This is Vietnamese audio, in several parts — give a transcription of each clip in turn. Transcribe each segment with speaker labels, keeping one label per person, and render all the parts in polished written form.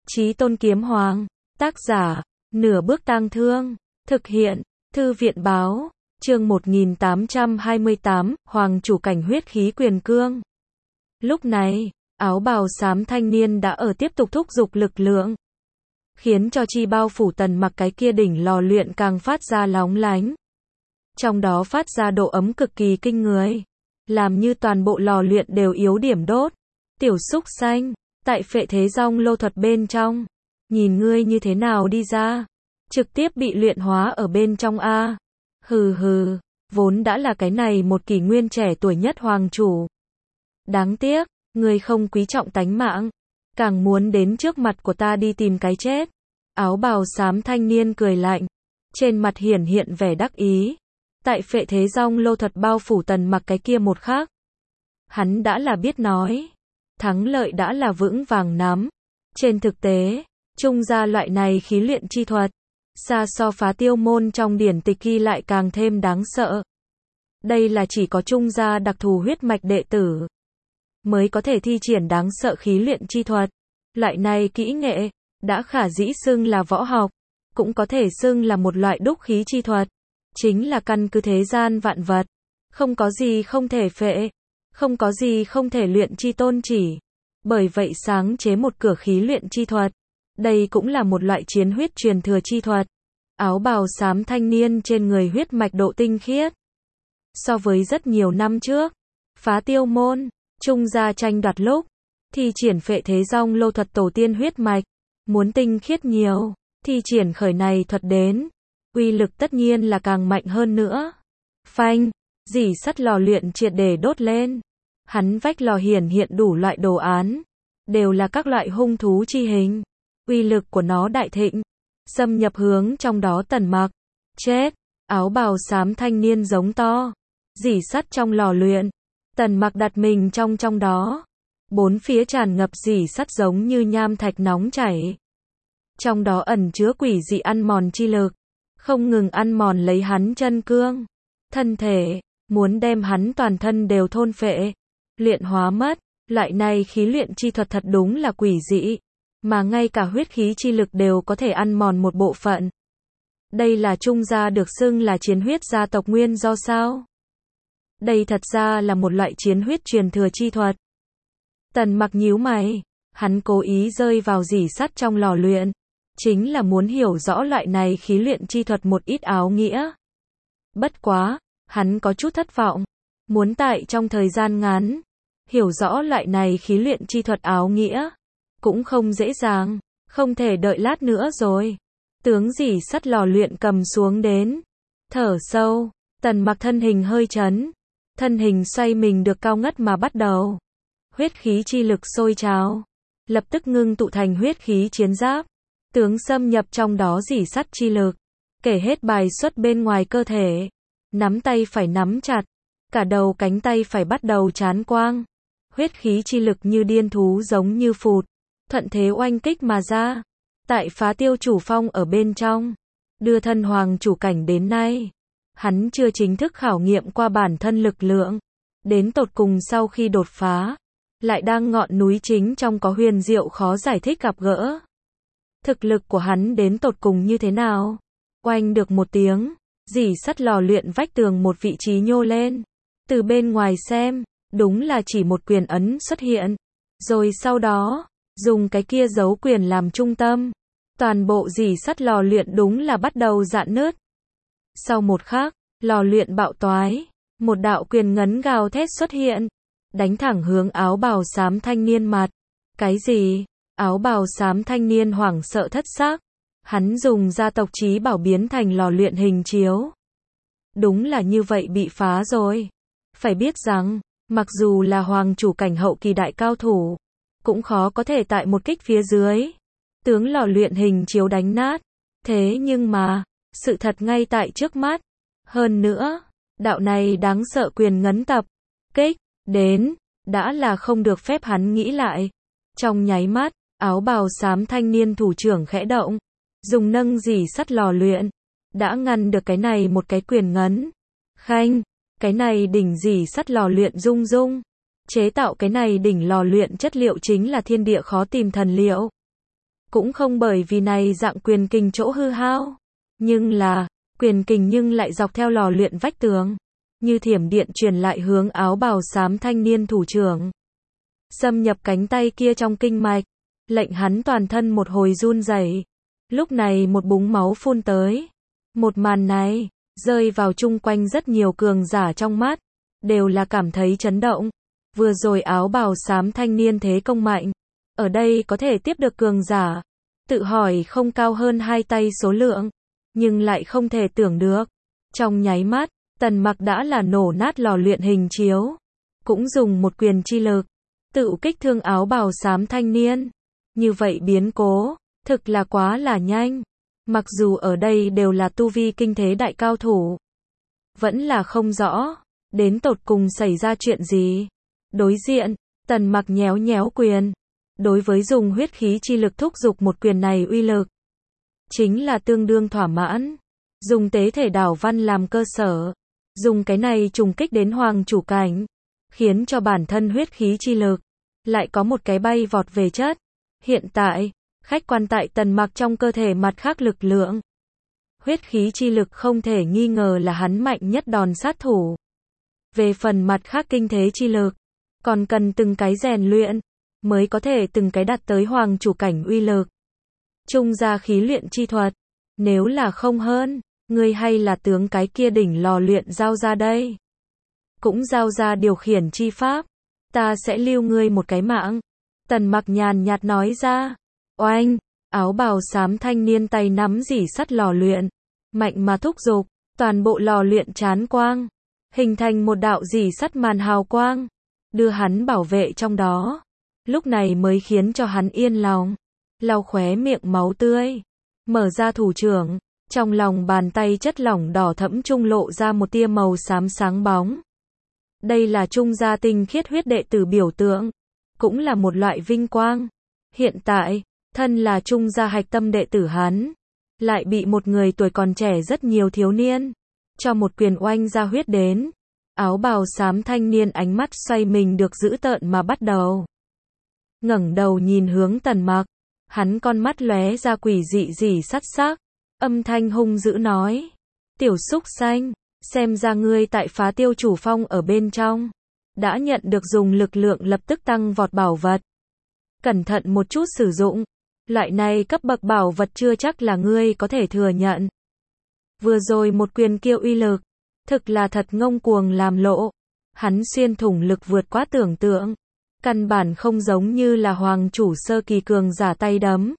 Speaker 1: Chí Tôn Kiếm Hoàng. Tác giả, Nửa Bước Tang Thương. Thực hiện, Thư viện báo. Chương 1828, Hoàng chủ cảnh huyết khí quyền cương. Lúc này, áo bào xám thanh niên đã ở tiếp tục thúc giục lực lượng, khiến cho chi bao phủ Tần Mặc cái kia đỉnh lò luyện càng phát ra lóng lánh. Trong đó phát ra độ ấm cực kỳ kinh người, làm như toàn bộ lò luyện đều yếu điểm đốt. Tiểu súc xanh, tại Phệ Thế Giong Lô thuật bên trong, nhìn ngươi như thế nào đi ra, trực tiếp bị luyện hóa ở bên trong a. Hừ hừ, vốn đã là cái này một kỷ nguyên trẻ tuổi nhất hoàng chủ. Đáng tiếc, ngươi không quý trọng tánh mạng, càng muốn đến trước mặt của ta đi tìm cái chết. Áo bào xám thanh niên cười lạnh, trên mặt hiển hiện vẻ đắc ý. Tại Phệ Thế Giong Lô thuật bao phủ Tần Mặc cái kia một khắc, hắn đã là biết nói, thắng lợi đã là vững vàng nắm. Trên thực tế, trung gia loại này khí luyện chi thuật, xa so Phá Tiêu môn trong điển tịch ghi lại càng thêm đáng sợ. Đây là chỉ có trung gia đặc thù huyết mạch đệ tử mới có thể thi triển đáng sợ khí luyện chi thuật. Loại này kỹ nghệ, đã khả dĩ xưng là võ học, cũng có thể xưng là một loại đúc khí chi thuật. Chính là căn cứ thế gian vạn vật, không có gì không thể phệ, không có gì không thể luyện chi tôn chỉ. Bởi vậy sáng chế một cửa khí luyện chi thuật. Đây cũng là một loại chiến huyết truyền thừa chi thuật. Áo bào xám thanh niên trên người huyết mạch độ tinh khiết. So với rất nhiều năm trước, Phá Tiêu môn, trung gia tranh đoạt lúc, thi triển Phệ Thế Giong Lô thuật tổ tiên huyết mạch, muốn tinh khiết nhiều, thi triển khởi này thuật đến, uy lực tất nhiên là càng mạnh hơn nữa. Phanh, dỉ sắt lò luyện triệt để đốt lên. Hắn vách lò hiển hiện đủ loại đồ án, đều là các loại hung thú chi hình. Uy lực của nó đại thịnh, xâm nhập hướng trong đó Tần Mặc. Chết, áo bào xám thanh niên giống to, dỉ sắt trong lò luyện. Tần Mặc đặt mình trong đó. Bốn phía tràn ngập dỉ sắt giống như nham thạch nóng chảy. Trong đó ẩn chứa quỷ dị ăn mòn chi lực, không ngừng ăn mòn lấy hắn chân cương, thân thể, muốn đem hắn toàn thân đều thôn phệ, luyện hóa mất. Loại này khí luyện chi thuật thật đúng là quỷ dị, mà ngay cả huyết khí chi lực đều có thể ăn mòn một bộ phận. Đây là trung gia được xưng là chiến huyết gia tộc nguyên do sao? Đây thật ra là một loại chiến huyết truyền thừa chi thuật. Tần Mặc nhíu mày, hắn cố ý rơi vào dỉ sắt trong lò luyện, chính là muốn hiểu rõ loại này khí luyện chi thuật một ít áo nghĩa. Bất quá, hắn có chút thất vọng, muốn tại trong thời gian ngắn hiểu rõ loại này khí luyện chi thuật áo nghĩa, cũng không dễ dàng, không thể đợi lát nữa rồi. Tướng dỉ sắt lò luyện cầm xuống đến, thở sâu, Tần Mặc thân hình hơi chấn, thân hình xoay mình được cao ngất mà bắt đầu. Huyết khí chi lực sôi trào, lập tức ngưng tụ thành huyết khí chiến giáp, tướng xâm nhập trong đó dỉ sắt chi lực, kể hết bài xuất bên ngoài cơ thể. Nắm tay phải nắm chặt, cả đầu cánh tay phải bắt đầu chán quang. Huyết khí chi lực như điên thú giống như phụt, thuận thế oanh kích mà ra. Tại Phá Tiêu chủ phong ở bên trong, đưa thân hoàng chủ cảnh đến nay, hắn chưa chính thức khảo nghiệm qua bản thân lực lượng. Đến tột cùng sau khi đột phá, lại đang ngọn núi chính trong có huyền diệu khó giải thích gặp gỡ. Thực lực của hắn đến tột cùng như thế nào? Oanh được một tiếng, dỉ sắt lò luyện vách tường một vị trí nhô lên. Từ bên ngoài xem, đúng là chỉ một quyền ấn xuất hiện. Rồi sau đó, dùng cái kia dấu quyền làm trung tâm. Toàn bộ dỉ sắt lò luyện đúng là bắt đầu rạn nứt. Sau một khắc, lò luyện bạo toái. Một đạo quyền ngấn gào thét xuất hiện, đánh thẳng hướng áo bào xám thanh niên mặt. Cái gì? Áo bào xám thanh niên hoảng sợ thất xác. Hắn dùng gia tộc chí bảo biến thành lò luyện hình chiếu. Đúng là như vậy bị phá rồi. Phải biết rằng, mặc dù là hoàng chủ cảnh hậu kỳ đại cao thủ, cũng khó có thể tại một kích phía dưới tướng lò luyện hình chiếu đánh nát. Thế nhưng mà, sự thật ngay tại trước mắt. Hơn nữa, đạo này đáng sợ quyền ngấn tập kích đến, đã là không được phép hắn nghĩ lại. Trong nháy mắt, áo bào xám thanh niên thủ trưởng khẽ động, dùng nâng dỉ sắt lò luyện, đã ngăn được cái này một cái quyền ngấn. Khanh, cái này đỉnh dỉ sắt lò luyện rung rung. Chế tạo cái này đỉnh lò luyện chất liệu chính là thiên địa khó tìm thần liệu. Cũng không bởi vì này dạng quyền kình chỗ hư hao, nhưng là, quyền kình nhưng lại dọc theo lò luyện vách tường, như thiểm điện truyền lại hướng áo bào xám thanh niên thủ trưởng. Xâm nhập cánh tay kia trong kinh mạch, lệnh hắn toàn thân một hồi run rẩy. Lúc này một búng máu phun tới. Một màn này, rơi vào chung quanh rất nhiều cường giả trong mắt, đều là cảm thấy chấn động. Vừa rồi áo bào xám thanh niên thế công mạnh, ở đây có thể tiếp được cường giả, tự hỏi không cao hơn 2 tay số lượng, nhưng lại không thể tưởng được. Trong nháy mắt, Tần Mặc đã là nổ nát lò luyện hình chiếu, cũng dùng một quyền chi lực, tự kích thương áo bào xám thanh niên. Như vậy biến cố, thực là quá là nhanh. Mặc dù ở đây đều là tu vi kinh thế đại cao thủ, vẫn là không rõ, đến tột cùng xảy ra chuyện gì. Đối diện, Tần Mặc nhéo nhéo quyền. Đối với dùng huyết khí chi lực thúc giục một quyền này uy lực, chính là tương đương thỏa mãn. Dùng tế thể đảo văn làm cơ sở, dùng cái này trùng kích đến hoàng chủ cảnh, khiến cho bản thân huyết khí chi lực lại có một cái bay vọt về chất. Hiện tại, khách quan tại Tần Mặc trong cơ thể mặt khác lực lượng. Huyết khí chi lực không thể nghi ngờ là hắn mạnh nhất đòn sát thủ. Về phần mặt khác kinh thế chi lực, còn cần từng cái rèn luyện, mới có thể từng cái đạt tới hoàng chủ cảnh uy lực. Trung gia khí luyện chi thuật, nếu là không hơn, ngươi hay là tướng cái kia đỉnh lò luyện giao ra đây. Cũng giao ra điều khiển chi pháp, ta sẽ lưu ngươi một cái mạng. Tần Mặc nhàn nhạt nói ra. Oanh, áo bào xám thanh niên tay nắm rỉ sắt lò luyện, mạnh mà thúc giục, toàn bộ lò luyện chán quang, hình thành một đạo rỉ sắt màn hào quang, đưa hắn bảo vệ trong đó. Lúc này mới khiến cho hắn yên lòng, lau khóe miệng máu tươi, mở ra thủ trưởng, trong lòng bàn tay chất lỏng đỏ thẫm trung lộ ra một tia màu xám sáng bóng. Đây là Trung gia tinh khiết huyết đệ tử biểu tượng, cũng là một loại vinh quang. Hiện tại, thân là Trung gia hạch tâm đệ tử hắn, lại bị một người tuổi còn trẻ rất nhiều thiếu niên, cho một quyền oanh ra huyết đến. Áo bào xám thanh niên ánh mắt xoay mình được dữ tợn mà bắt đầu. Ngẩng đầu nhìn hướng Tần Mặc, hắn con mắt lóe ra quỷ dị rỉ sắt sắc, âm thanh hung dữ nói: "Tiểu súc sanh, xem ra ngươi tại Phá Tiêu Chủ Phong ở bên trong, đã nhận được dùng lực lượng lập tức tăng vọt bảo vật. Cẩn thận một chút sử dụng, loại này cấp bậc bảo vật chưa chắc là ngươi có thể thừa nhận." Vừa rồi một quyền kia uy lực, thực là thật ngông cuồng làm lộ, hắn xuyên thủng lực vượt quá tưởng tượng. Căn bản không giống như là hoàng chủ sơ kỳ cường giả tay đấm.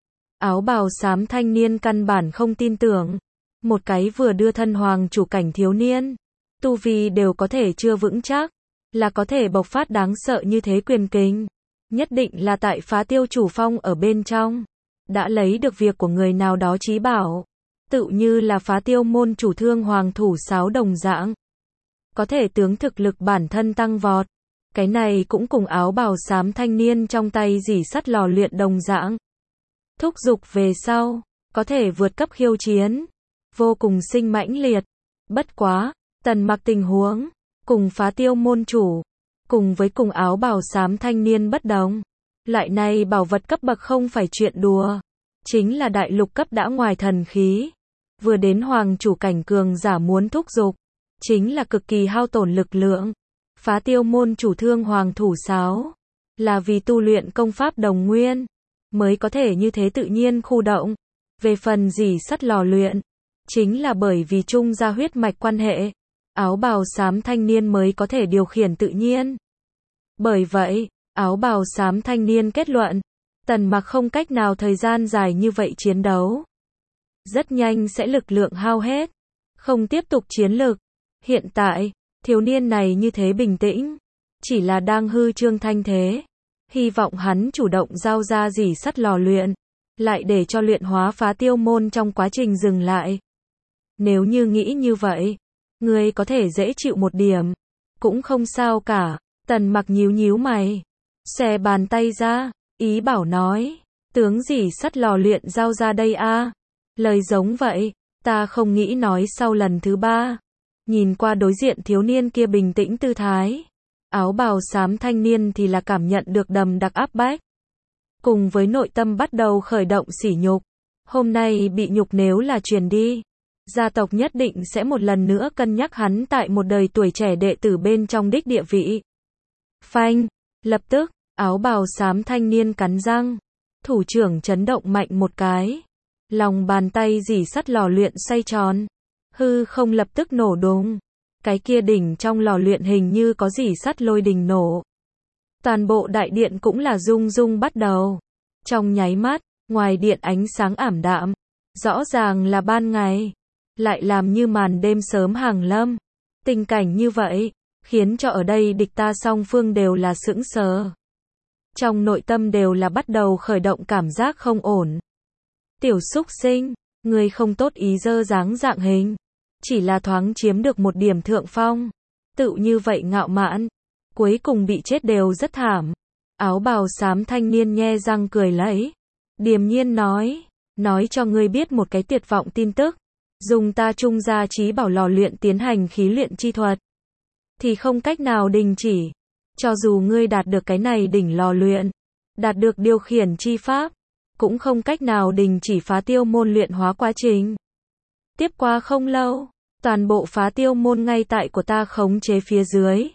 Speaker 1: Áo bào xám thanh niên căn bản không tin tưởng. Một cái vừa đưa thân hoàng chủ cảnh thiếu niên, tu vi đều có thể chưa vững chắc, là có thể bộc phát đáng sợ như thế quyền kình. Nhất định là tại Phá Tiêu Chủ Phong ở bên trong, đã lấy được việc của người nào đó chí bảo. Tự như là Phá Tiêu môn chủ Thương Hoàng thủ sáo đồng dạng. Có thể tướng thực lực bản thân tăng vọt. Cái này cũng cùng áo bào xám thanh niên trong tay rỉ sắt lò luyện đồng dạng. Thúc giục về sau, có thể vượt cấp khiêu chiến, vô cùng sinh mãnh liệt. Bất quá, Tần Mặc tình huống, cùng Phá Tiêu môn chủ, cùng với cùng áo bào xám thanh niên bất đồng. Loại này bảo vật cấp bậc không phải chuyện đùa, chính là đại lục cấp đã ngoài thần khí. Vừa đến hoàng chủ cảnh cường giả muốn thúc giục, chính là cực kỳ hao tổn lực lượng. Phá Tiêu môn chủ Thương Hoàng thủ sáo, là vì tu luyện công pháp đồng nguyên, mới có thể như thế tự nhiên khu động. Về phần rỉ sắt lò luyện, chính là bởi vì Trung gia huyết mạch quan hệ, áo bào xám thanh niên mới có thể điều khiển tự nhiên. Bởi vậy, áo bào xám thanh niên kết luận, Tần Mặc không cách nào thời gian dài như vậy chiến đấu. Rất nhanh sẽ lực lượng hao hết, không tiếp tục chiến lực. Hiện tại, thiếu niên này như thế bình tĩnh, chỉ là đang hư trương thanh thế. Hy vọng hắn chủ động giao ra rỉ sắt lò luyện, lại để cho luyện hóa Phá Tiêu môn trong quá trình dừng lại. Nếu như nghĩ như vậy, ngươi có thể dễ chịu một điểm, cũng không sao cả. Tần Mặc nhíu nhíu mày, xòe bàn tay ra, ý bảo nói, tướng rỉ sắt lò luyện giao ra đây a. Lời giống vậy, ta không nghĩ nói sau lần thứ 3. Nhìn qua đối diện thiếu niên kia bình tĩnh tư thái, áo bào xám thanh niên thì là cảm nhận được đầm đặc áp bách. cùng với nội tâm bắt đầu khởi động sỉ nhục. Hôm nay bị nhục nếu là truyền đi, gia tộc nhất định sẽ một lần nữa cân nhắc hắn tại một đời tuổi trẻ đệ tử bên trong đích địa vị. Phanh, lập tức, áo bào xám thanh niên cắn răng, thủ trưởng chấn động mạnh một cái. Lòng bàn tay dỉ sắt lò luyện xoay tròn, hư không lập tức nổ đùng. Cái kia đỉnh trong lò luyện hình như có dỉ sắt lôi đình nổ. Toàn bộ đại điện cũng là rung rung bắt đầu. Trong nháy mắt, ngoài điện ánh sáng ảm đạm, rõ ràng là ban ngày, lại làm như màn đêm sớm hàng lâm. Tình cảnh như vậy, khiến cho ở đây địch ta song phương đều là sững sờ. Trong nội tâm đều là bắt đầu khởi động cảm giác không ổn. Tiểu xúc sinh, người không tốt ý dơ dáng dạng hình, chỉ là thoáng chiếm được một điểm thượng phong. Tự như vậy ngạo mạn, cuối cùng bị chết đều rất thảm. Áo bào xám thanh niên nhe răng cười lấy, điềm nhiên nói cho ngươi biết một cái tuyệt vọng tin tức. Dùng ta trung gia trí bảo lò luyện tiến hành khí luyện chi thuật, thì không cách nào đình chỉ. Cho dù ngươi đạt được cái này đỉnh lò luyện, đạt được điều khiển chi pháp, cũng không cách nào đình chỉ phá tiêu môn luyện hóa quá trình. Tiếp qua không lâu, toàn bộ phá tiêu môn ngay tại của ta khống chế phía dưới.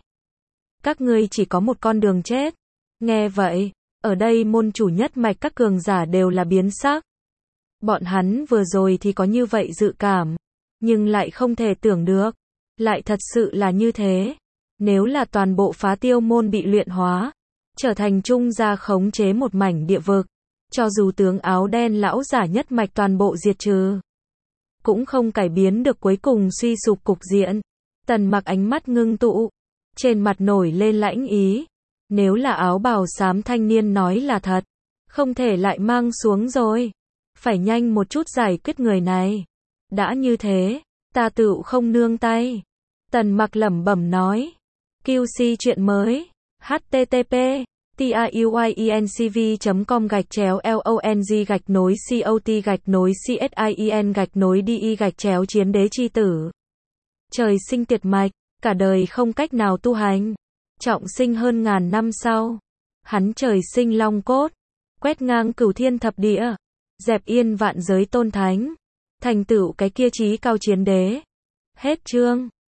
Speaker 1: Các ngươi chỉ có một con đường chết. Nghe vậy, ở đây môn chủ nhất mạch các cường giả đều là biến sắc. Bọn hắn vừa rồi thì có như vậy dự cảm, nhưng lại không thể tưởng được, lại thật sự là như thế. Nếu là toàn bộ phá tiêu môn bị luyện hóa, trở thành trung gia khống chế một mảnh địa vực, cho dù tướng áo đen lão giả nhất mạch toàn bộ diệt trừ, cũng không cải biến được cuối cùng suy sụp cục diện. Tần Mặc ánh mắt ngưng tụ, trên mặt nổi lên lãnh ý. Nếu là áo bào xám thanh niên nói là thật, không thể lại mang xuống rồi. Phải nhanh một chút giải quyết người này. Đã như thế, ta tựu không nương tay. Tần Mặc lẩm bẩm nói. QC chuyện mới. http tiyuincv.com/long-cot-csin-di-chiến đế chi tử. Trời sinh tiệt mạch, cả đời không cách nào tu hành. Trọng sinh hơn ngàn năm sau, hắn trời sinh long cốt, quét ngang cửu thiên thập địa, dẹp yên vạn giới tôn thánh, thành tựu cái kia chí cao chiến đế. Hết chương.